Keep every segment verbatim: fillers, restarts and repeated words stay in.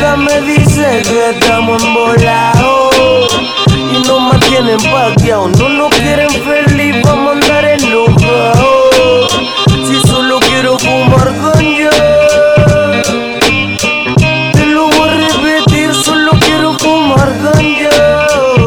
amiga me dice que estamos embolados y nos mantienen paqueados. No nos quieren feliz, vamos a andar enojados. Si solo quiero fumar ganja, te lo voy a repetir, solo quiero fumar ganja,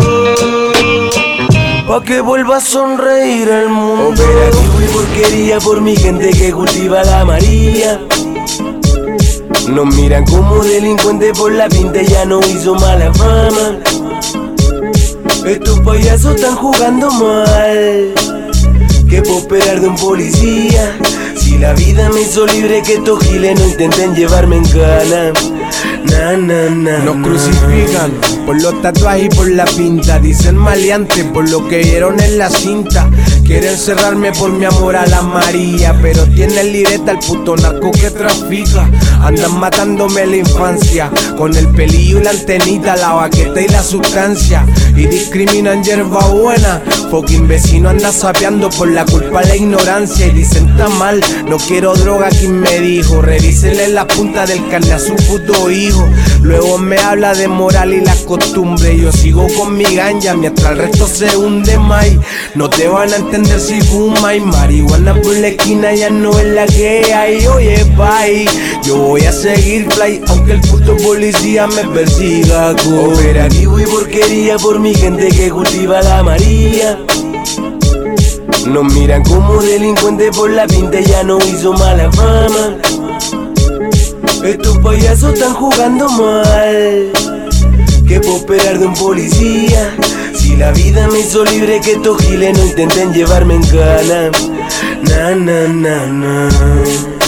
pa' que vuelva a sonreír el mundo. Operativo y porquería por mi gente que cultiva la María. Nos miran como delincuentes por la pinta, ya no hizo mala fama. Estos payasos están jugando mal. ¿Qué puedo esperar de un policía? Si la vida me hizo libre, que estos giles no intenten llevarme en cana. Na, na, na, Nos na. crucifican por los tatuajes y por la pinta. Dicen maleantes por lo que vieron en la cinta. Quieren cerrarme por mi amor a la María, pero tienen libreta el puto narco que trafica. Andan matándome la infancia con el pelillo y la antenita, la baqueta y la sustancia. Y discriminan hierba buena. Fucking vecino anda sapeando por la culpa de la ignorancia. Y dicen está mal, no quiero droga, quien me dijo. Revísenle la punta del carne a su puto hijo. Luego me habla de moral y la costumbre. Yo sigo con mi ganja mientras el resto se hunde más. No te van a entender si fuma y marihuana por la esquina ya no es la que hay. Oye, bye, yo voy a seguir fly aunque el puto policía me persiga. Operativo y porquería por mi gente que cultiva la María. Nos miran como delincuentes por la pinta, ya no hizo mala fama. Estos payasos están jugando mal. ¿Qué puedo esperar de un policía? Si la vida me hizo libre, que estos giles no intenten llevarme en cana. Na, na, na, na.